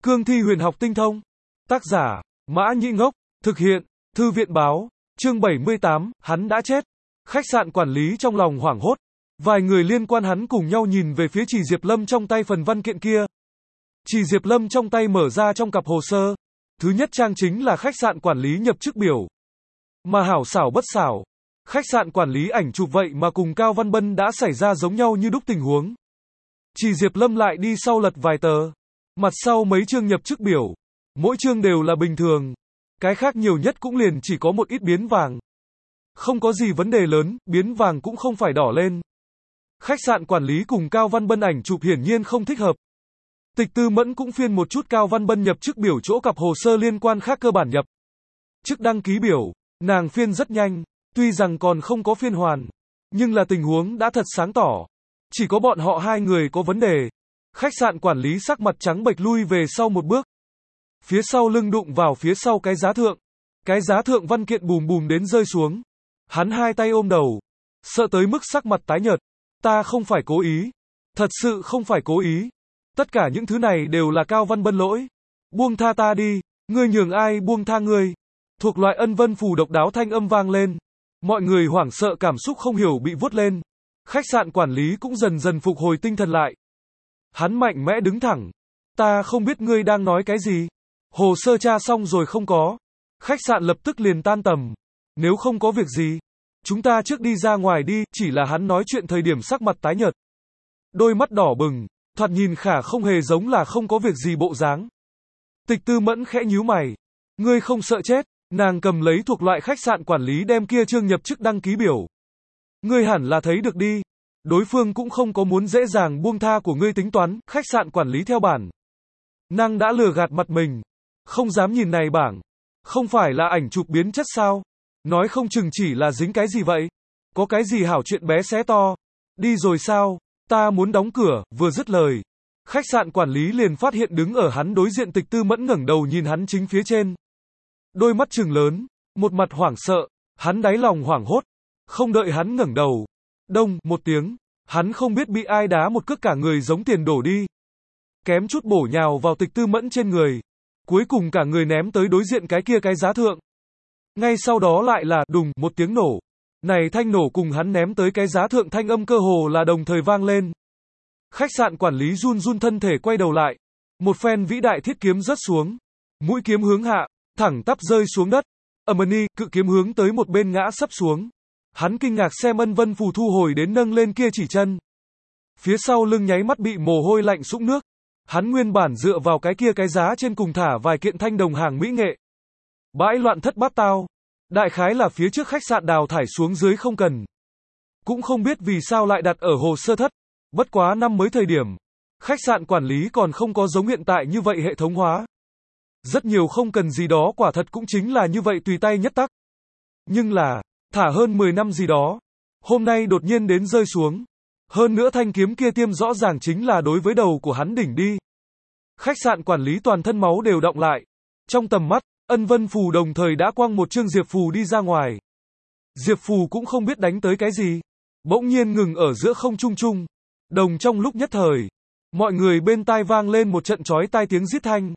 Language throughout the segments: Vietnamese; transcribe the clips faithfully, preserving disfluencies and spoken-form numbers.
Cương thi huyền học tinh thông. Tác giả, Mã Nhĩ Ngốc. Thực hiện, Thư viện báo. Chương bảy mươi tám, hắn đã chết. Khách sạn quản lý trong lòng hoảng hốt. Vài người liên quan hắn cùng nhau nhìn về phía Trì Diệp Lâm trong tay phần văn kiện kia. Trì Diệp Lâm trong tay mở ra trong cặp hồ sơ. Thứ nhất trang chính là khách sạn quản lý nhập chức biểu. Mà hảo xảo bất xảo. Khách sạn quản lý ảnh chụp vậy mà cùng Cao Văn Bân đã xảy ra giống nhau như đúc tình huống. Trì Diệp Lâm lại đi sau lật vài tờ. Mặt sau mấy chương nhập chức biểu. Mỗi chương đều là bình thường. Cái khác nhiều nhất cũng liền chỉ có một ít biến vàng. Không có gì vấn đề lớn, biến vàng cũng không phải đỏ lên. Khách sạn quản lý cùng Cao Văn Bân ảnh chụp hiển nhiên không thích hợp. Tịch Tư Mẫn cũng phiên một chút Cao Văn Bân nhập chức biểu chỗ cặp hồ sơ liên quan khác cơ bản nhập. Chức đăng ký biểu, nàng phiên rất nhanh, tuy rằng còn không có phiên hoàn, nhưng là tình huống đã thật sáng tỏ. Chỉ có bọn họ hai người có vấn đề. Khách sạn quản lý sắc mặt trắng bệch lui về sau một bước. Phía sau lưng đụng vào phía sau cái giá thượng. Cái giá thượng văn kiện bùm bùm đến rơi xuống. Hắn hai tay ôm đầu. Sợ tới mức sắc mặt tái nhợt. Ta không phải cố ý. Thật sự không phải cố ý. Tất cả những thứ này đều là Cao Văn Bân lỗi. Buông tha ta đi. Ngươi nhường ai buông tha ngươi. Thuộc loại ân vân phù độc đáo thanh âm vang lên. Mọi người hoảng sợ cảm xúc không hiểu bị vuốt lên. Khách sạn quản lý cũng dần dần phục hồi tinh thần lại. Hắn mạnh mẽ đứng thẳng. Ta không biết ngươi đang nói cái gì. Hồ sơ tra xong rồi không có. Khách sạn lập tức liền tan tầm. Nếu không có việc gì, chúng ta trước đi ra ngoài đi. Chỉ là hắn nói chuyện thời điểm sắc mặt tái nhợt. Đôi mắt đỏ bừng, thoạt nhìn khả không hề giống là không có việc gì bộ dáng. Tịch Tư Mẫn khẽ nhíu mày. Ngươi không sợ chết. Nàng cầm lấy thuộc loại khách sạn quản lý đem kia chương nhập chức đăng ký biểu. Ngươi hẳn là thấy được đi. Đối phương cũng không có muốn dễ dàng buông tha của ngươi tính toán. Khách sạn quản lý theo bản năng đã lừa gạt mặt mình. Không dám nhìn này bảng. Không phải là ảnh chụp biến chất sao? Nói không chừng chỉ là dính cái gì vậy? Có cái gì hảo chuyện bé xé to? Đi rồi sao? Ta muốn đóng cửa. Vừa dứt lời, khách sạn quản lý liền phát hiện đứng ở hắn đối diện Tịch Tư Mẫn ngẩng đầu nhìn hắn chính phía trên. Đôi mắt trừng lớn, một mặt hoảng sợ, hắn đáy lòng hoảng hốt. Không đợi hắn ngẩng đầu. Đông, một tiếng, hắn không biết bị ai đá một cước cả người giống tiền đổ đi. Kém chút bổ nhào vào Tịch Tư Mẫn trên người. Cuối cùng cả người ném tới đối diện cái kia cái giá thượng. Ngay sau đó lại là đùng một tiếng nổ. Này thanh nổ cùng hắn ném tới cái giá thượng thanh âm cơ hồ là đồng thời vang lên. Khách sạn quản lý run run thân thể quay đầu lại. Một phen vĩ đại thiết kiếm rớt xuống. Mũi kiếm hướng hạ, thẳng tắp rơi xuống đất. Ầm-ni, cự kiếm hướng tới một bên ngã sấp xuống. Hắn kinh ngạc xem ân vân phù thu hồi đến nâng lên kia chỉ chân. Phía sau lưng nháy mắt bị mồ hôi lạnh sũng nước. Hắn nguyên bản dựa vào cái kia cái giá trên cùng thả vài kiện thanh đồng hàng mỹ nghệ. Bãi loạn thất bát tao. Đại khái là phía trước khách sạn đào thải xuống dưới không cần. Cũng không biết vì sao lại đặt ở hồ sơ thất. Bất quá năm mới thời điểm. Khách sạn quản lý còn không có giống hiện tại như vậy hệ thống hóa. Rất nhiều không cần gì đó quả thật cũng chính là như vậy tùy tay nhất tắc. Nhưng là, thả hơn mười năm gì đó. Hôm nay đột nhiên đến rơi xuống. Hơn nữa thanh kiếm kia tiêm rõ ràng chính là đối với đầu của hắn đỉnh đi. Khách sạn quản lý toàn thân máu đều đọng lại. Trong tầm mắt, ân vân phù đồng thời đã quăng một chương Diệp Phù đi ra ngoài. Diệp Phù cũng không biết đánh tới cái gì. Bỗng nhiên ngừng ở giữa không trung trung. Đồng trong lúc nhất thời. Mọi người bên tai vang lên một trận chói tai tiếng rít thanh.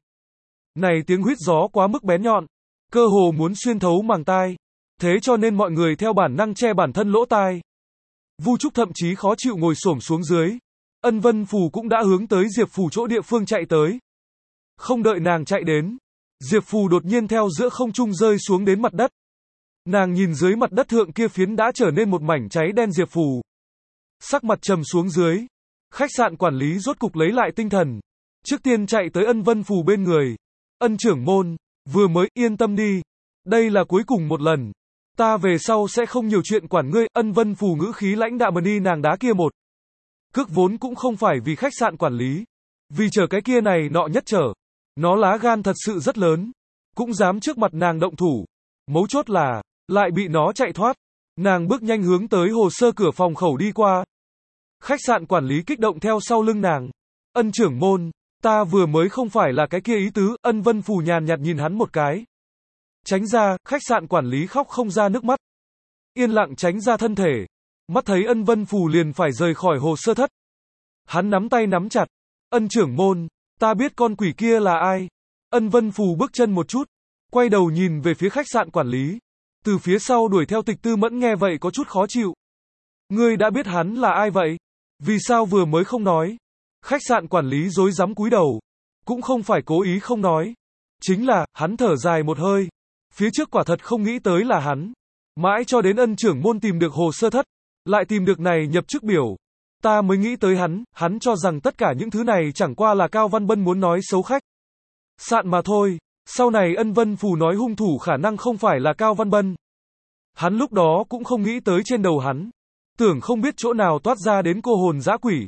Này tiếng huýt gió quá mức bén nhọn. Cơ hồ muốn xuyên thấu màng tai. Thế cho nên mọi người theo bản năng che bản thân lỗ tai. Vu Trúc thậm chí khó chịu ngồi xổm xuống dưới. Ân Vân Phù cũng đã hướng tới Diệp Phù chỗ địa phương chạy tới. Không đợi nàng chạy đến. Diệp Phù đột nhiên theo giữa không trung rơi xuống đến mặt đất. Nàng nhìn dưới mặt đất thượng kia phiến đã trở nên một mảnh cháy đen Diệp Phù. Sắc mặt trầm xuống dưới. Khách sạn quản lý rốt cục lấy lại tinh thần. Trước tiên chạy tới Ân Vân Phù bên người. Ân trưởng môn, vừa mới yên tâm đi. Đây là cuối cùng một lần. Ta về sau sẽ không nhiều chuyện quản ngươi. Ân Vân Phù ngữ khí lãnh đạm mà đi nàng đá kia một cước vốn cũng không phải vì khách sạn quản lý. Vì chờ cái kia này nọ nhất trở. Nó lá gan thật sự rất lớn. Cũng dám trước mặt nàng động thủ. Mấu chốt là, lại bị nó chạy thoát. Nàng bước nhanh hướng tới hồ sơ cửa phòng khẩu đi qua. Khách sạn quản lý kích động theo sau lưng nàng. Ân trưởng môn, ta vừa mới không phải là cái kia ý tứ. Ân Vân Phù nhàn nhạt nhìn hắn một cái. Tránh ra, khách sạn quản lý khóc không ra nước mắt. Yên lặng tránh ra thân thể. Mắt thấy Ân Vân Phù liền phải rời khỏi hồ sơ thất. Hắn nắm tay nắm chặt. Ân trưởng môn, Ta biết con quỷ kia là ai. Ân Vân Phù bước chân một chút, quay đầu nhìn về phía khách sạn quản lý. Từ phía sau đuổi theo Tịch Tư Mẫn nghe vậy có chút khó chịu. Ngươi đã biết hắn là ai vậy? Vì sao vừa mới không nói? Khách sạn quản lý rối rắm cúi đầu. Cũng không phải cố ý không nói. Chính là, hắn thở dài một hơi. Phía trước quả thật không nghĩ tới là hắn. Mãi cho đến Ân trưởng môn tìm được hồ sơ thất, lại tìm được này nhập chức biểu. Ta mới nghĩ tới hắn, hắn cho rằng tất cả những thứ này chẳng qua là Cao Văn Bân muốn nói xấu khách sạn mà thôi. Sau này Ân Vân Phù nói hung thủ khả năng không phải là Cao Văn Bân. Hắn lúc đó cũng không nghĩ tới trên đầu hắn. Tưởng không biết chỗ nào toát ra đến cô hồn dã quỷ.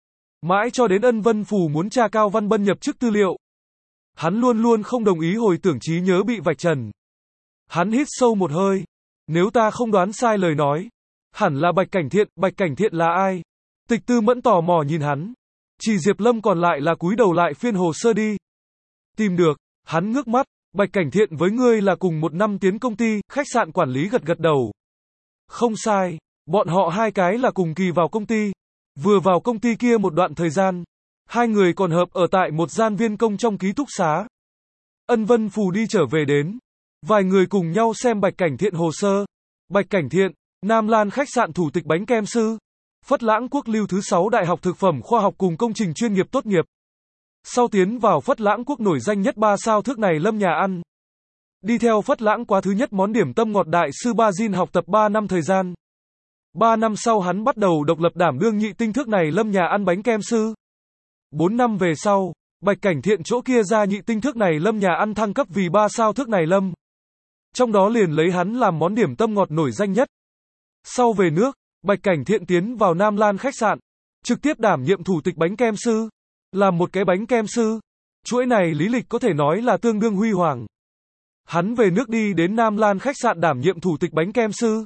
Mãi cho đến Ân Vân Phù muốn tra Cao Văn Bân nhập chức tư liệu. Hắn luôn luôn không đồng ý hồi tưởng trí nhớ bị vạch trần. Hắn hít sâu một hơi. Nếu ta không đoán sai lời nói, hẳn là Bạch Cảnh Thiện. Bạch Cảnh Thiện là ai? Tịch Tư Mẫn tò mò nhìn hắn. Chỉ Diệp Lâm còn lại là cúi đầu lại phiên hồ sơ đi. Tìm được. Hắn ngước mắt. Bạch Cảnh Thiện với ngươi là cùng một năm tiến công ty. Khách sạn quản lý gật gật đầu. Không sai. Bọn họ hai cái là cùng kỳ vào công ty. Vừa vào công ty kia một đoạn thời gian, hai người còn hợp ở tại một gian viên công trong ký túc xá. Ân Vân Phù đi trở về đến. Vài người cùng nhau xem Bạch Cảnh Thiện hồ sơ. Bạch Cảnh Thiện, Nam Lan khách sạn thủ tịch bánh kem sư. Phất Lãng Quốc lưu thứ sáu Đại học Thực phẩm Khoa học cùng công trình chuyên nghiệp tốt nghiệp. Sau tiến vào Phất Lãng Quốc nổi danh nhất ba sao thước này Lâm nhà ăn. Đi theo Phất Lãng quá thứ nhất món điểm tâm ngọt đại sư Ba Jin học tập ba năm thời gian. ba năm sau hắn bắt đầu độc lập đảm đương nhị tinh thước này Lâm nhà ăn bánh kem sư. bốn năm về sau, Bạch Cảnh Thiện chỗ kia ra nhị tinh thước này Lâm nhà ăn thăng cấp vì ba sao thước này Lâm. Trong đó liền lấy hắn làm món điểm tâm ngọt nổi danh nhất. Sau về nước, Bạch Cảnh Thiện tiến vào Nam Lan khách sạn, trực tiếp đảm nhiệm thủ tịch bánh kem sư, làm một cái bánh kem sư. Chuỗi này lý lịch có thể nói là tương đương huy hoàng. Hắn về nước đi đến Nam Lan khách sạn đảm nhiệm thủ tịch bánh kem sư.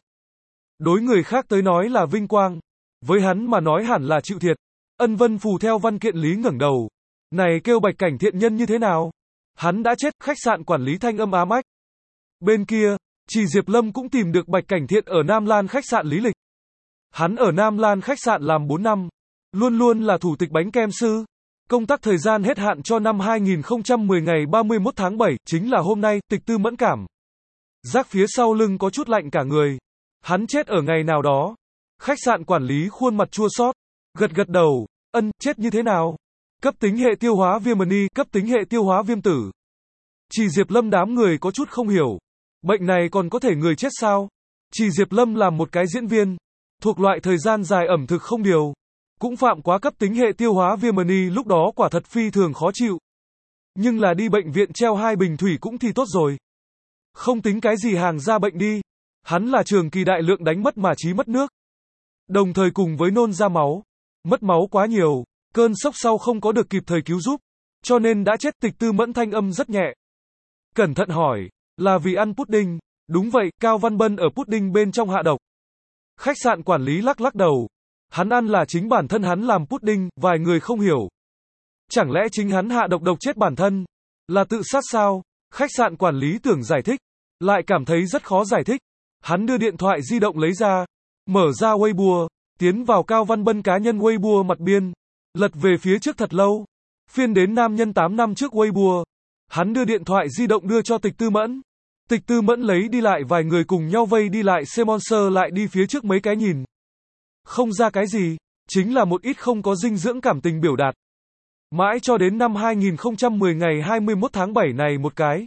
Đối người khác tới nói là vinh quang, với hắn mà nói hẳn là chịu thiệt. Ân Vân Phù theo văn kiện lý ngẩng đầu. Này kêu Bạch Cảnh Thiện nhân như thế nào? Hắn đã chết. Khách sạn quản lý thanh âm ám ách. Bên kia, Chỉ Diệp Lâm cũng tìm được Bạch Cảnh Thiện ở Nam Lan khách sạn lý lịch. Hắn ở Nam Lan khách sạn làm bốn năm, luôn luôn là thủ tịch bánh kem sư. Công tác thời gian hết hạn cho năm hai nghìn không trăm mười ngày ba mươi mốt tháng bảy, chính là hôm nay. Tịch Tư mẫn cảm giác phía sau lưng có chút lạnh cả người. Hắn chết ở ngày nào đó. Khách sạn quản lý khuôn mặt chua xót, gật gật đầu. Ân, chết như thế nào? Cấp tính hệ tiêu hóa viêm mani, cấp tính hệ tiêu hóa viêm tử. Chỉ Diệp Lâm đám người có chút không hiểu. Bệnh này còn có thể người chết sao? Chỉ Diệp Lâm làm một cái diễn viên, thuộc loại thời gian dài ẩm thực không điều, cũng phạm quá cấp tính hệ tiêu hóa viêm mani, lúc đó quả thật phi thường khó chịu. Nhưng là đi bệnh viện treo hai bình thủy cũng thì tốt rồi. Không tính cái gì hàng ra bệnh đi. Hắn là trường kỳ đại lượng đánh mất mà trí mất nước. Đồng thời cùng với nôn ra máu. Mất máu quá nhiều. Cơn sốc sau không có được kịp thời cứu giúp. Cho nên đã chết. Tịch Tư mẫn thanh âm rất nhẹ. Cẩn thận hỏi. Là vì ăn pudding. Đúng vậy, Cao Văn Bân ở pudding bên trong hạ độc. Khách sạn quản lý lắc lắc đầu. Hắn ăn là chính bản thân hắn làm pudding. Vài người không hiểu. Chẳng lẽ chính hắn hạ độc độc chết bản thân? Là tự sát sao? Khách sạn quản lý tưởng giải thích, lại cảm thấy rất khó giải thích. Hắn đưa điện thoại di động lấy ra, mở ra Weibo, tiến vào Cao Văn Bân cá nhân Weibo mặt biên, lật về phía trước thật lâu, phiên đến nam nhân tám năm trước Weibo. Hắn đưa điện thoại di động đưa cho Tịch Tư Mẫn. Tịch Tư Mẫn lấy đi lại, vài người cùng nhau vây đi lại. Semonser lại đi phía trước mấy cái nhìn. Không ra cái gì, chính là một ít không có dinh dưỡng cảm tình biểu đạt. Mãi cho đến năm hai nghìn không trăm mười ngày hai mươi mốt tháng bảy này một cái.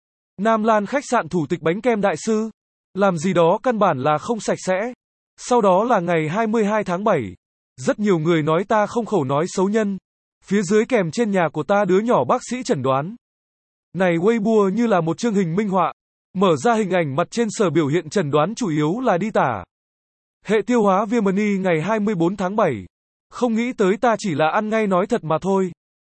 Nam Lan khách sạn thủ tịch bánh kem đại sư. Làm gì đó căn bản là không sạch sẽ. Sau đó là ngày hai mươi hai tháng bảy. Rất nhiều người nói ta không khẩu nói xấu nhân. Phía dưới kèm trên nhà của ta đứa nhỏ bác sĩ chẩn đoán. Này Weibo như là một chương hình minh họa. Mở ra hình ảnh mặt trên sở biểu hiện chẩn đoán chủ yếu là đi tả. Hệ tiêu hóa viêm mani ngày hai mươi bốn tháng bảy. Không nghĩ tới ta chỉ là ăn ngay nói thật mà thôi.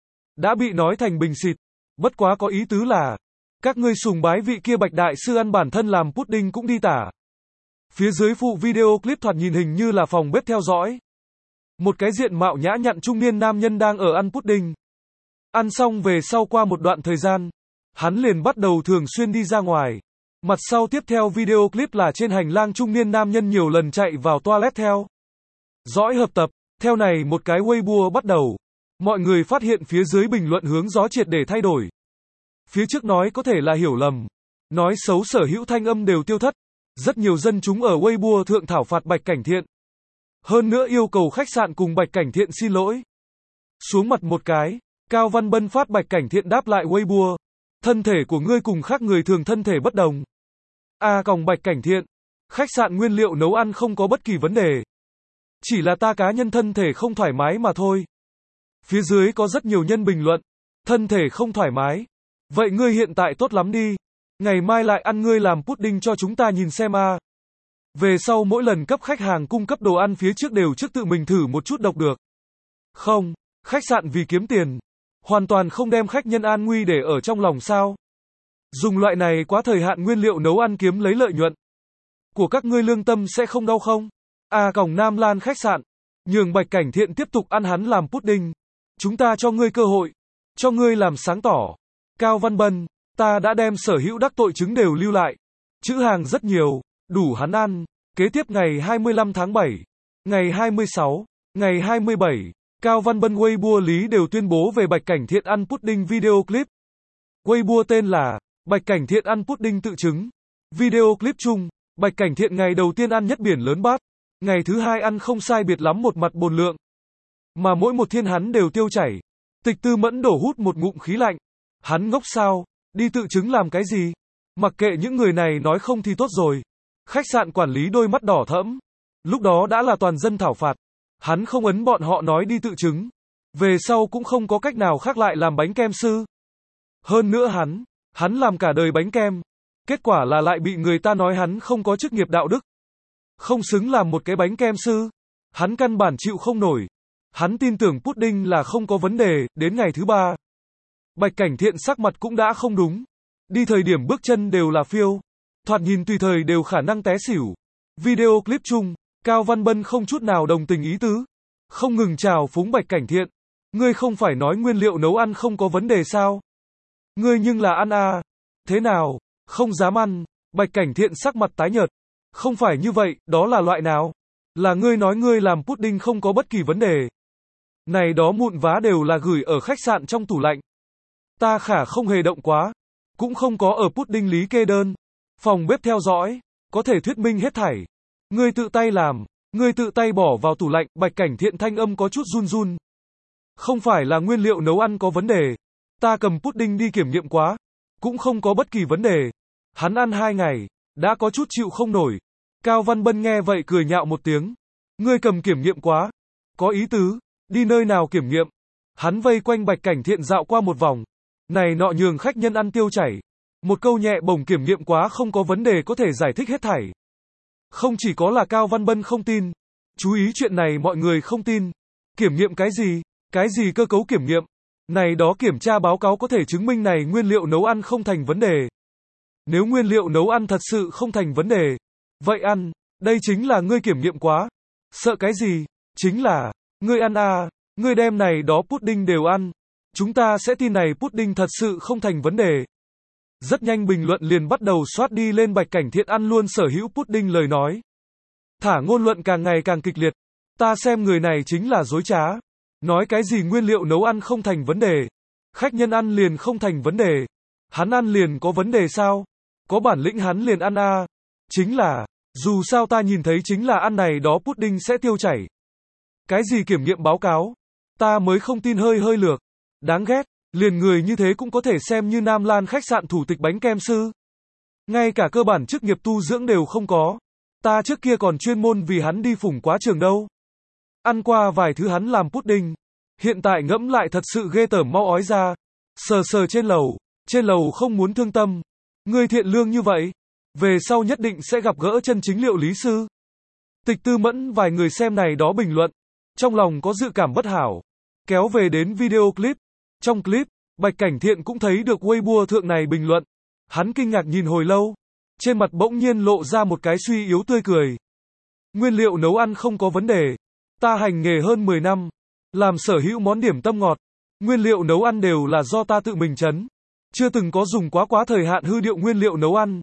Đã bị nói thành bình xịt. Bất quá có ý tứ là, các ngươi sùng bái vị kia Bạch đại sư ăn bản thân làm pudding cũng đi tả. Phía dưới phụ video clip thoạt nhìn hình như là phòng bếp theo dõi. Một cái diện mạo nhã nhặn trung niên nam nhân đang ở ăn pudding. Ăn xong về sau qua một đoạn thời gian, hắn liền bắt đầu thường xuyên đi ra ngoài. Mặt sau tiếp theo video clip là trên hành lang trung niên nam nhân nhiều lần chạy vào toilet theo dõi hợp tập. Theo này một cái Weibo bắt đầu. Mọi người phát hiện phía dưới bình luận hướng gió triệt để thay đổi. Phía trước nói có thể là hiểu lầm, nói xấu Sở Hữu thanh âm đều tiêu thất. Rất nhiều dân chúng ở Weibo thượng thảo phạt Bạch Cảnh Thiện. Hơn nữa yêu cầu khách sạn cùng Bạch Cảnh Thiện xin lỗi. Xuống mặt một cái, Cao Văn Bân phát Bạch Cảnh Thiện đáp lại Weibo. Thân thể của ngươi cùng khác người thường thân thể bất đồng. A còng Bạch Cảnh Thiện. Khách sạn nguyên liệu nấu ăn không có bất kỳ vấn đề. Chỉ là ta cá nhân thân thể không thoải mái mà thôi. Phía dưới có rất nhiều nhân bình luận. Thân thể không thoải mái. Vậy ngươi hiện tại tốt lắm đi. Ngày mai lại ăn ngươi làm pudding cho chúng ta nhìn xem a. Về sau mỗi lần cấp khách hàng cung cấp đồ ăn phía trước đều trước tự mình thử một chút độc được. Không, khách sạn vì kiếm tiền. Hoàn toàn không đem khách nhân an nguy để ở trong lòng sao. Dùng loại này quá thời hạn nguyên liệu nấu ăn kiếm lấy lợi nhuận. Của các ngươi lương tâm sẽ không đau không? A còng Nam Lan khách sạn. Nhường Bạch Cảnh Thiện tiếp tục ăn hắn làm pudding. Chúng ta cho ngươi cơ hội. Cho ngươi làm sáng tỏ. Cao Văn Bân. Ta đã đem Sở Hữu đắc tội chứng đều lưu lại. Chữ hàng rất nhiều. Đủ hắn ăn. Kế tiếp ngày hai mươi lăm tháng bảy. Ngày hai mươi sáu. Ngày hai mươi bảy. Cao Văn Bân Weibo Lý đều tuyên bố về Bạch Cảnh Thiện ăn pudding video clip. Weibo tên là Bạch Cảnh Thiện ăn pudding tự chứng. Video clip chung. Bạch Cảnh Thiện ngày đầu tiên ăn nhất biển lớn bát. Ngày thứ hai ăn không sai biệt lắm một mặt bồn lượng. Mà mỗi một thiên hắn đều tiêu chảy. Tịch Tư Mẫn đổ hút một ngụm khí lạnh. Hắn ngốc sao? Đi tự chứng làm cái gì? Mặc kệ những người này nói không thì tốt rồi. Khách sạn quản lý đôi mắt đỏ thẫm. Lúc đó đã là toàn dân thảo phạt. Hắn không ấn bọn họ nói đi tự chứng. Về sau cũng không có cách nào khác lại làm bánh kem sư. Hơn nữa hắn, hắn làm cả đời bánh kem. Kết quả là lại bị người ta nói hắn không có chức nghiệp đạo đức. Không xứng làm một cái bánh kem sư. Hắn căn bản chịu không nổi. Hắn tin tưởng pudding là không có vấn đề, đến ngày thứ ba. Bạch Cảnh Thiện sắc mặt cũng đã không đúng. Đi thời điểm bước chân đều là phiêu. Thoạt nhìn tùy thời đều khả năng té xỉu. Video clip chung, Cao Văn Bân không chút nào đồng tình ý tứ. Không ngừng chào phúng Bạch Cảnh Thiện. Ngươi không phải nói nguyên liệu nấu ăn không có vấn đề sao? Ngươi nhưng là ăn à? Thế nào? Không dám ăn. Bạch Cảnh Thiện sắc mặt tái nhợt. Không phải như vậy, đó là loại nào? Là ngươi nói ngươi làm pudding không có bất kỳ vấn đề. Này đó mụn vá đều là gửi ở khách sạn trong tủ lạnh. Ta khả không hề động quá. Cũng không có ở pudding lý kê đơn. Phòng bếp theo dõi. Có thể thuyết minh hết thảy. Ngươi tự tay làm. Ngươi tự tay bỏ vào tủ lạnh. Bạch Cảnh Thiện thanh âm có chút run run. Không phải là nguyên liệu nấu ăn có vấn đề. Ta cầm pudding đi kiểm nghiệm quá. Cũng không có bất kỳ vấn đề. Hắn ăn hai ngày. Đã có chút chịu không nổi. Cao Văn Bân nghe vậy cười nhạo một tiếng. Ngươi cầm kiểm nghiệm quá. Có ý tứ. Đi nơi nào kiểm nghiệm. Hắn vây quanh Bạch Cảnh Thiện dạo qua một vòng. Này nọ nhường khách nhân ăn tiêu chảy. Một câu nhẹ bổng kiểm nghiệm quá không có vấn đề có thể giải thích hết thảy. Không chỉ có là Cao Văn Bân không tin. Chú ý chuyện này mọi người không tin. Kiểm nghiệm cái gì? Cái gì cơ cấu kiểm nghiệm? Này đó kiểm tra báo cáo có thể chứng minh này nguyên liệu nấu ăn không thành vấn đề. Nếu nguyên liệu nấu ăn thật sự không thành vấn đề. Vậy ăn. Đây chính là ngươi kiểm nghiệm quá. Sợ cái gì? Chính là. Ngươi ăn à. Ngươi đem này đó pudding đều ăn. Chúng ta sẽ tin này pudding thật sự không thành vấn đề. Rất nhanh bình luận liền bắt đầu soát đi lên Bạch Cảnh Thiện ăn luôn Sở Hữu pudding lời nói. Thả ngôn luận càng ngày càng kịch liệt. Ta xem người này chính là dối trá. Nói cái gì nguyên liệu nấu ăn không thành vấn đề. Khách nhân ăn liền không thành vấn đề. Hắn ăn liền có vấn đề sao? Có bản lĩnh hắn liền ăn à. Chính là, dù sao ta nhìn thấy chính là ăn này đó pudding sẽ tiêu chảy. Cái gì kiểm nghiệm báo cáo? Ta mới không tin hơi hơi lược. Đáng ghét, liền người như thế cũng có thể xem như Nam Lan khách sạn thủ tịch bánh kem sư. Ngay cả cơ bản chức nghiệp tu dưỡng đều không có. Ta trước kia còn chuyên môn vì hắn đi phủng quá trường đâu. Ăn qua vài thứ hắn làm pudding. Hiện tại ngẫm lại thật sự ghê tởm mau ói ra. Sờ sờ trên lầu. Trên lầu không muốn thương tâm. Ngươi thiện lương như vậy. Về sau nhất định sẽ gặp gỡ chân chính liệu lý sư. Tịch Tư Mẫn vài người xem này đó bình luận. Trong lòng có dự cảm bất hảo. Kéo về đến video clip. Trong clip, Bạch Cảnh Thiện cũng thấy được Weibo thượng này bình luận. Hắn kinh ngạc nhìn hồi lâu. Trên mặt bỗng nhiên lộ ra một cái suy yếu tươi cười. Nguyên liệu nấu ăn không có vấn đề. Ta hành nghề hơn mười năm. Làm sở hữu món điểm tâm ngọt. Nguyên liệu nấu ăn đều là do ta tự mình chấn. Chưa từng có dùng quá quá thời hạn hư điệu nguyên liệu nấu ăn.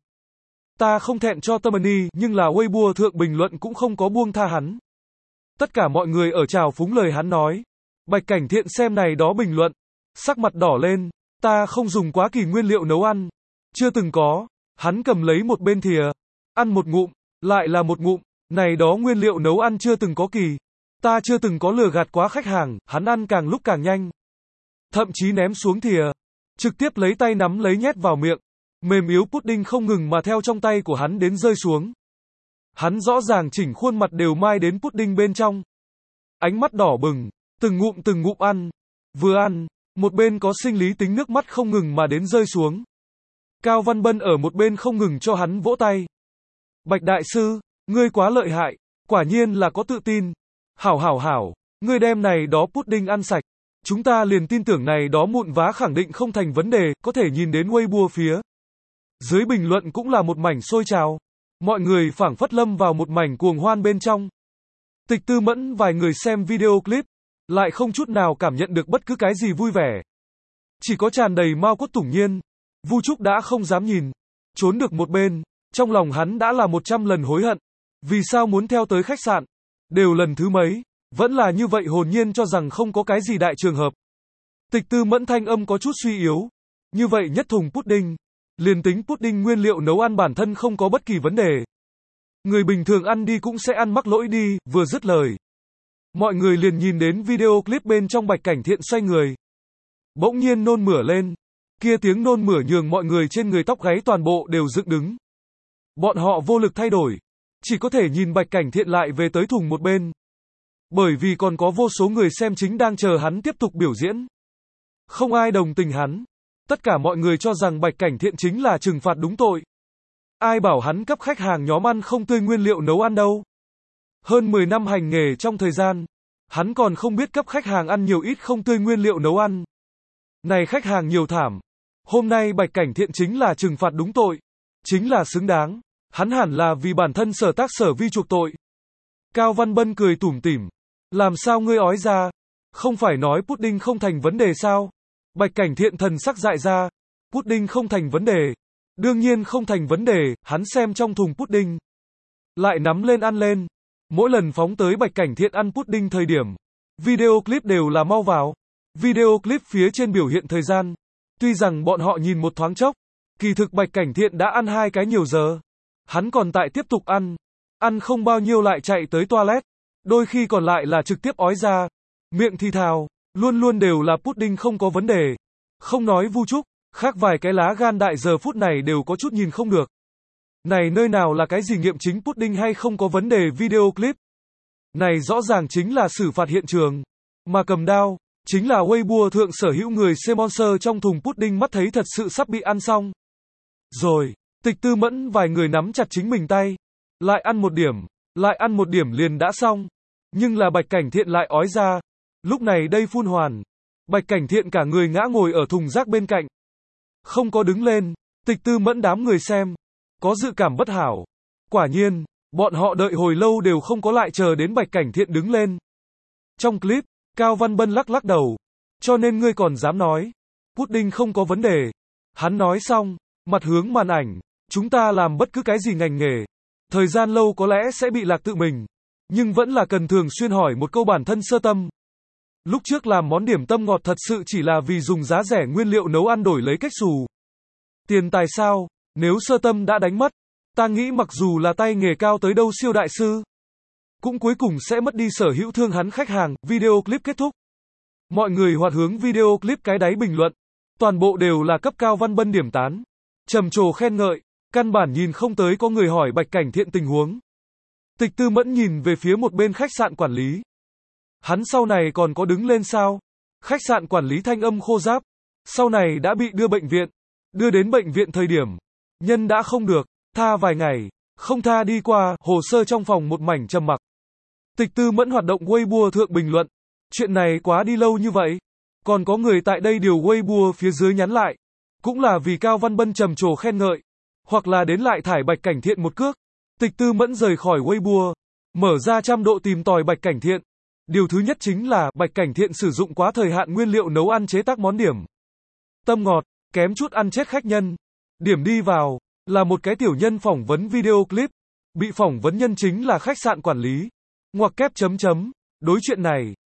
Ta không thẹn cho tâm ni, nhưng là Weibo thượng bình luận cũng không có buông tha hắn. Tất cả mọi người ở trào phúng lời hắn nói. Bạch Cảnh Thiện xem này đó bình luận, sắc mặt đỏ lên, ta không dùng quá kỳ nguyên liệu nấu ăn. Chưa từng có, hắn cầm lấy một bên thìa, ăn một ngụm, lại là một ngụm, này đó nguyên liệu nấu ăn chưa từng có kỳ. Ta chưa từng có lừa gạt quá khách hàng, hắn ăn càng lúc càng nhanh. Thậm chí ném xuống thìa, trực tiếp lấy tay nắm lấy nhét vào miệng. Mềm yếu pudding không ngừng mà theo trong tay của hắn đến rơi xuống. Hắn rõ ràng chỉnh khuôn mặt đều mai đến pudding bên trong. Ánh mắt đỏ bừng, từng ngụm từng ngụm ăn. Vừa ăn, một bên có sinh lý tính nước mắt không ngừng mà đến rơi xuống. Cao Văn Bân ở một bên không ngừng cho hắn vỗ tay. Bạch đại sư, ngươi quá lợi hại, quả nhiên là có tự tin. Hảo hảo hảo, ngươi đem này đó pudding ăn sạch. Chúng ta liền tin tưởng này đó mụn vá khẳng định không thành vấn đề, có thể nhìn đến Weibo phía. Dưới bình luận cũng là một mảnh sôi trào. Mọi người phảng phất lâm vào một mảnh cuồng hoan bên trong. Tịch Tư Mẫn vài người xem video clip, lại không chút nào cảm nhận được bất cứ cái gì vui vẻ. Chỉ có tràn đầy Mao Cốt Tủng Nhiên. Vu Trúc đã không dám nhìn, trốn được một bên, trong lòng hắn đã là một trăm lần hối hận. Vì sao muốn theo tới khách sạn? Đều lần thứ mấy, vẫn là như vậy hồn nhiên cho rằng không có cái gì đại trường hợp. Tịch Tư Mẫn thanh âm có chút suy yếu. Như vậy nhất thùng pudding, liền tính pudding nguyên liệu nấu ăn bản thân không có bất kỳ vấn đề. Người bình thường ăn đi cũng sẽ ăn mắc lỗi đi, vừa dứt lời. Mọi người liền nhìn đến video clip bên trong Bạch Cảnh Thiện xoay người. Bỗng nhiên nôn mửa lên. Kia tiếng nôn mửa nhường mọi người trên người tóc gáy toàn bộ đều dựng đứng. Bọn họ vô lực thay đổi. Chỉ có thể nhìn Bạch Cảnh Thiện lại về tới thùng một bên. Bởi vì còn có vô số người xem chính đang chờ hắn tiếp tục biểu diễn. Không ai đồng tình hắn. Tất cả mọi người cho rằng Bạch Cảnh Thiện chính là trừng phạt đúng tội. Ai bảo hắn cấp khách hàng nhóm ăn không tươi nguyên liệu nấu ăn đâu. Hơn mười năm hành nghề trong thời gian, hắn còn không biết cấp khách hàng ăn nhiều ít không tươi nguyên liệu nấu ăn. Này khách hàng nhiều thảm. Hôm nay Bạch Cảnh Thiện chính là trừng phạt đúng tội. Chính là xứng đáng. Hắn hẳn là vì bản thân sở tác sở vi chuộc tội. Cao Văn Bân cười tủm tỉm. Làm sao ngươi ói ra? Không phải nói pudding không thành vấn đề sao? Bạch Cảnh Thiện thần sắc dại ra. Pudding không thành vấn đề. Đương nhiên không thành vấn đề, hắn xem trong thùng pudding. Lại nắm lên ăn lên. Mỗi lần phóng tới Bạch Cảnh Thiện ăn pudding thời điểm. Video clip đều là mau vào. Video clip phía trên biểu hiện thời gian. Tuy rằng bọn họ nhìn một thoáng chốc. Kỳ thực Bạch Cảnh Thiện đã ăn hai cái nhiều giờ. Hắn còn tại tiếp tục ăn. Ăn không bao nhiêu lại chạy tới toilet. Đôi khi còn lại là trực tiếp ói ra. Miệng thì thào. Luôn luôn đều là pudding không có vấn đề. Không nói Vu Trúc. Khác vài cái lá gan đại giờ phút này đều có chút nhìn không được. Này nơi nào là cái gì nghiệm chính pudding hay không có vấn đề video clip. Này rõ ràng chính là xử phạt hiện trường. Mà cầm đao, chính là Weibo thượng sở hữu người sponsor trong thùng pudding mắt thấy thật sự sắp bị ăn xong. Rồi, Tịch Tư Mẫn vài người nắm chặt chính mình tay. Lại ăn một điểm, lại ăn một điểm liền đã xong. Nhưng là Bạch Cảnh Thiện lại ói ra. Lúc này đây phun hoàn. Bạch Cảnh Thiện cả người ngã ngồi ở thùng rác bên cạnh. Không có đứng lên, Tịch Tư Mẫn đám người xem. Có dự cảm bất hảo. Quả nhiên, bọn họ đợi hồi lâu đều không có lại chờ đến Bạch Cảnh Thiện đứng lên. Trong clip, Cao Văn Bân lắc lắc đầu. Cho nên ngươi còn dám nói. Pudding không có vấn đề. Hắn nói xong, mặt hướng màn ảnh. Chúng ta làm bất cứ cái gì ngành nghề. Thời gian lâu có lẽ sẽ bị lạc tự mình. Nhưng vẫn là cần thường xuyên hỏi một câu bản thân sơ tâm. Lúc trước làm món điểm tâm ngọt thật sự chỉ là vì dùng giá rẻ nguyên liệu nấu ăn đổi lấy cách xù. Tiền tài sao? Nếu sơ tâm đã đánh mất, ta nghĩ mặc dù là tay nghề cao tới đâu siêu đại sư, cũng cuối cùng sẽ mất đi sở hữu thương hắn khách hàng. Video clip kết thúc. Mọi người hoạt hướng video clip cái đáy bình luận. Toàn bộ đều là cấp Cao Văn Bân điểm tán. Trầm trồ khen ngợi. Căn bản nhìn không tới có người hỏi Bạch Cảnh Thiện tình huống. Tịch Tư Mẫn nhìn về phía một bên khách sạn quản lý. Hắn sau này còn có đứng lên sao? Khách sạn quản lý thanh âm khô ráp. Sau này đã bị đưa bệnh viện. Đưa đến bệnh viện thời điểm. Nhân đã không được. Tha vài ngày. Không tha đi qua. Hồ sơ trong phòng một mảnh trầm mặc. Tịch Tư Mẫn hoạt động Weibo thượng bình luận. Chuyện này quá đi lâu như vậy. Còn có người tại đây điều Weibo phía dưới nhắn lại. Cũng là vì Cao Văn Bân trầm trồ khen ngợi. Hoặc là đến lại thải Bạch Cảnh Thiện một cước. Tịch Tư Mẫn rời khỏi Weibo. Mở ra trăm độ tìm tòi Bạch Cảnh Thiện. Điều thứ nhất chính là Bạch Cảnh Thiện sử dụng quá thời hạn nguyên liệu nấu ăn chế tác món điểm tâm ngọt, kém chút ăn chết khách nhân. Điểm đi vào là một cái tiểu nhân phỏng vấn video clip. Bị phỏng vấn nhân chính là khách sạn quản lý. Ngoặc kép chấm chấm. Đối chuyện này,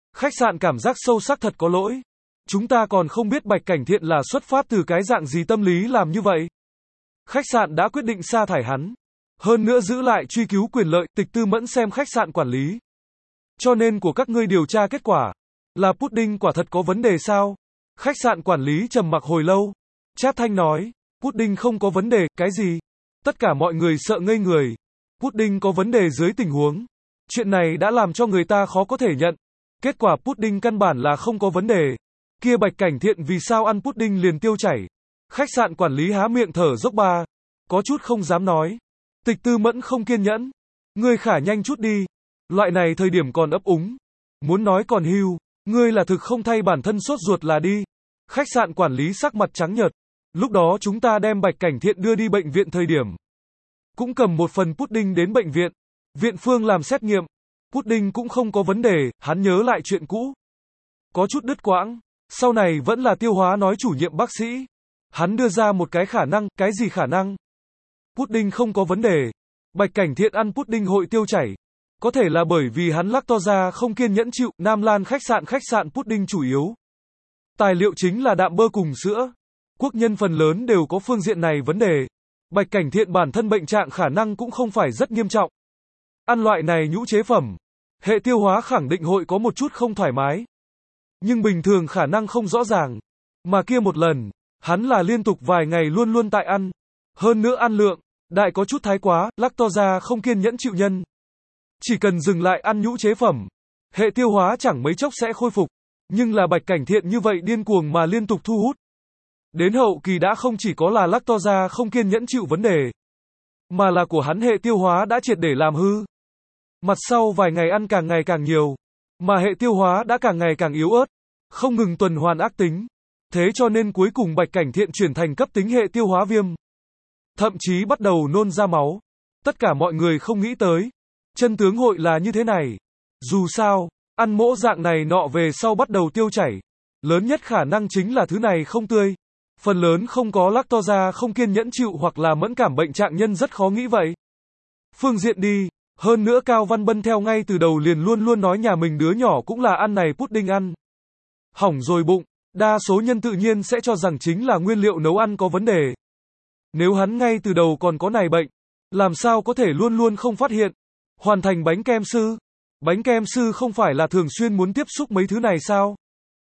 Khách sạn cảm giác sâu sắc thật có lỗi. Chúng ta còn không biết Bạch Cảnh Thiện là xuất phát từ cái dạng gì tâm lý làm như vậy. Khách sạn đã quyết định sa thải hắn. Hơn nữa giữ lại truy cứu quyền lợi, Tịch Tư Mẫn xem khách sạn quản lý. Cho nên của các ngươi điều tra kết quả là Pudding quả thật có vấn đề sao? Khách sạn quản lý trầm mặc hồi lâu. Chát Thanh nói, Pudding không có vấn đề, cái gì? Tất cả mọi người sợ ngây người. Pudding có vấn đề dưới tình huống. Chuyện này đã làm cho người ta khó có thể nhận. Kết quả Pudding căn bản là không có vấn đề. Kia Bạch Cảnh Thiện vì sao ăn pudding liền tiêu chảy? Khách sạn quản lý há miệng thở dốc ba. Có chút không dám nói. Tịch Tư Mẫn không kiên nhẫn. Ngươi khả nhanh chút đi. Loại này thời điểm còn ấp úng. Muốn nói còn hưu. Ngươi là thực không thay bản thân sốt ruột là đi. Khách sạn quản lý sắc mặt trắng nhợt. Lúc đó chúng ta đem Bạch Cảnh Thiện đưa đi bệnh viện thời điểm. Cũng cầm một phần pudding đến bệnh viện. Viện phương làm xét nghiệm. Pudding cũng không có vấn đề, hắn nhớ lại chuyện cũ. Có chút đứt quãng. Sau này vẫn là tiêu hóa nói chủ nhiệm bác sĩ. Hắn đưa ra một cái khả năng, cái gì khả năng? Pudding không có vấn đề. Bạch Cảnh Thiện ăn pudding hội tiêu chảy. Có thể là bởi vì hắn lactose không kiên nhẫn chịu. Nam Lan khách sạn khách sạn pudding chủ yếu. Tài liệu chính là đạm bơ cùng sữa. Quốc nhân phần lớn đều có phương diện này vấn đề. Bạch Cảnh Thiện bản thân bệnh trạng khả năng cũng không phải rất nghiêm trọng. Ăn loại này nhũ chế phẩm. Hệ tiêu hóa khẳng định hội có một chút không thoải mái. Nhưng bình thường khả năng không rõ ràng. Mà kia một lần, hắn là liên tục vài ngày luôn luôn tại ăn. Hơn nữa ăn lượng, đại có chút thái quá, lactose không kiên nhẫn chịu nhân. Chỉ cần dừng lại ăn nhũ chế phẩm, hệ tiêu hóa chẳng mấy chốc sẽ khôi phục. Nhưng là Bạch Cảnh Thiện như vậy điên cuồng mà liên tục thu hút. Đến hậu kỳ đã không chỉ có là lactose không kiên nhẫn chịu vấn đề, mà là của hắn hệ tiêu hóa đã triệt để làm hư. Mặt sau vài ngày ăn càng ngày càng nhiều, mà hệ tiêu hóa đã càng ngày càng yếu ớt, không ngừng tuần hoàn ác tính. Thế cho nên cuối cùng Bạch Cảnh Thiện chuyển thành cấp tính hệ tiêu hóa viêm. Thậm chí bắt đầu nôn ra máu. Tất cả mọi người không nghĩ tới. Chân tướng hội là như thế này. Dù sao, ăn mỗ dạng này nọ về sau bắt đầu tiêu chảy. Lớn nhất khả năng chính là thứ này không tươi. Phần lớn không có lactose không kiên nhẫn chịu hoặc là mẫn cảm bệnh trạng nhân rất khó nghĩ vậy. Phương diện đi. Hơn nữa Cao Văn Bân theo ngay từ đầu liền luôn luôn nói nhà mình đứa nhỏ cũng là ăn này pudding ăn. Hỏng rồi bụng. Đa số nhân tự nhiên sẽ cho rằng chính là nguyên liệu nấu ăn có vấn đề. Nếu hắn ngay từ đầu còn có này bệnh, làm sao có thể luôn luôn không phát hiện. Hoàn thành bánh kem sư. Bánh kem sư không phải là thường xuyên muốn tiếp xúc mấy thứ này sao?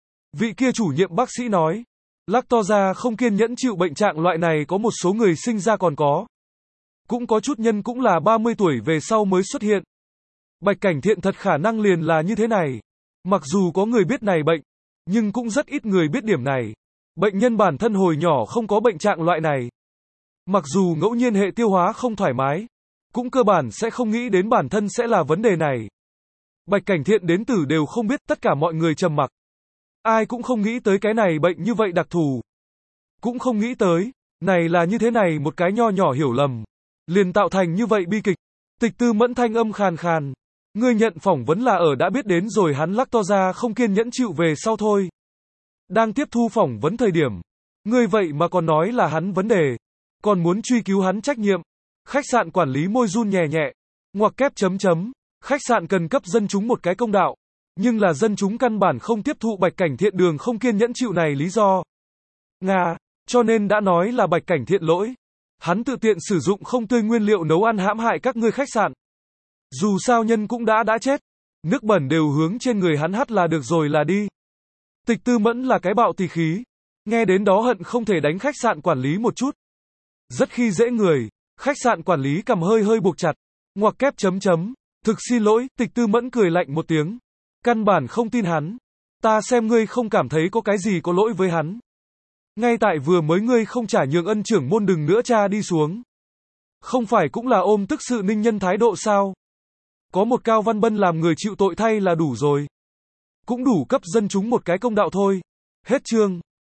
Vị kia chủ nhiệm bác sĩ nói, lactose không kiên nhẫn chịu bệnh trạng loại này có một số người sinh ra còn có. Cũng có chút nhân cũng là ba mươi tuổi về sau mới xuất hiện. Bạch Cảnh Thiện thật khả năng liền là như thế này. Mặc dù có người biết này bệnh, nhưng cũng rất ít người biết điểm này. Bệnh nhân bản thân hồi nhỏ không có bệnh trạng loại này. Mặc dù ngẫu nhiên hệ tiêu hóa không thoải mái, cũng cơ bản sẽ không nghĩ đến bản thân sẽ là vấn đề này. Bạch Cảnh Thiện đến tử đều không biết, tất cả mọi người trầm mặc. Ai cũng không nghĩ tới cái này bệnh như vậy đặc thù. Cũng không nghĩ tới, này là như thế này một cái nho nhỏ hiểu lầm. Liền tạo thành như vậy bi kịch. Tịch Tư Mẫn thanh âm khàn khàn. Ngươi nhận phỏng vấn là ở đã biết đến rồi hắn lactose không kiên nhẫn chịu về sau thôi. Đang tiếp thu phỏng vấn thời điểm. Ngươi vậy mà còn nói là hắn vấn đề. Còn muốn truy cứu hắn trách nhiệm. Khách sạn quản lý môi run nhẹ nhẹ. Ngoặc kép chấm chấm. Khách sạn cần cấp dân chúng một cái công đạo. Nhưng là dân chúng căn bản không tiếp thụ Bạch Cảnh Thiện đường không kiên nhẫn chịu này lý do. Nga, cho nên đã nói là Bạch Cảnh Thiện lỗi. Hắn tự tiện sử dụng không tươi nguyên liệu nấu ăn hãm hại các ngươi khách sạn. Dù sao nhân cũng đã đã chết. Nước bẩn đều hướng trên người hắn hắt là được rồi là đi. Tịch Tư Mẫn là cái bạo tỳ khí. Nghe đến đó hận không thể đánh khách sạn quản lý một chút. Rất khi dễ người. Khách sạn quản lý cầm hơi hơi buộc chặt. Ngoặc kép chấm chấm. Thực xin lỗi, Tịch Tư Mẫn cười lạnh một tiếng. Căn bản không tin hắn. Ta xem ngươi không cảm thấy có cái gì có lỗi với hắn. Ngay tại vừa mới ngươi không trả nhường ân trưởng môn đừng nữa cha đi xuống. Không phải cũng là ôm tức sự ninh nhân thái độ sao? Có một Cao Văn Bân làm người chịu tội thay là đủ rồi. Cũng đủ cấp dân chúng một cái công đạo thôi. Hết chương.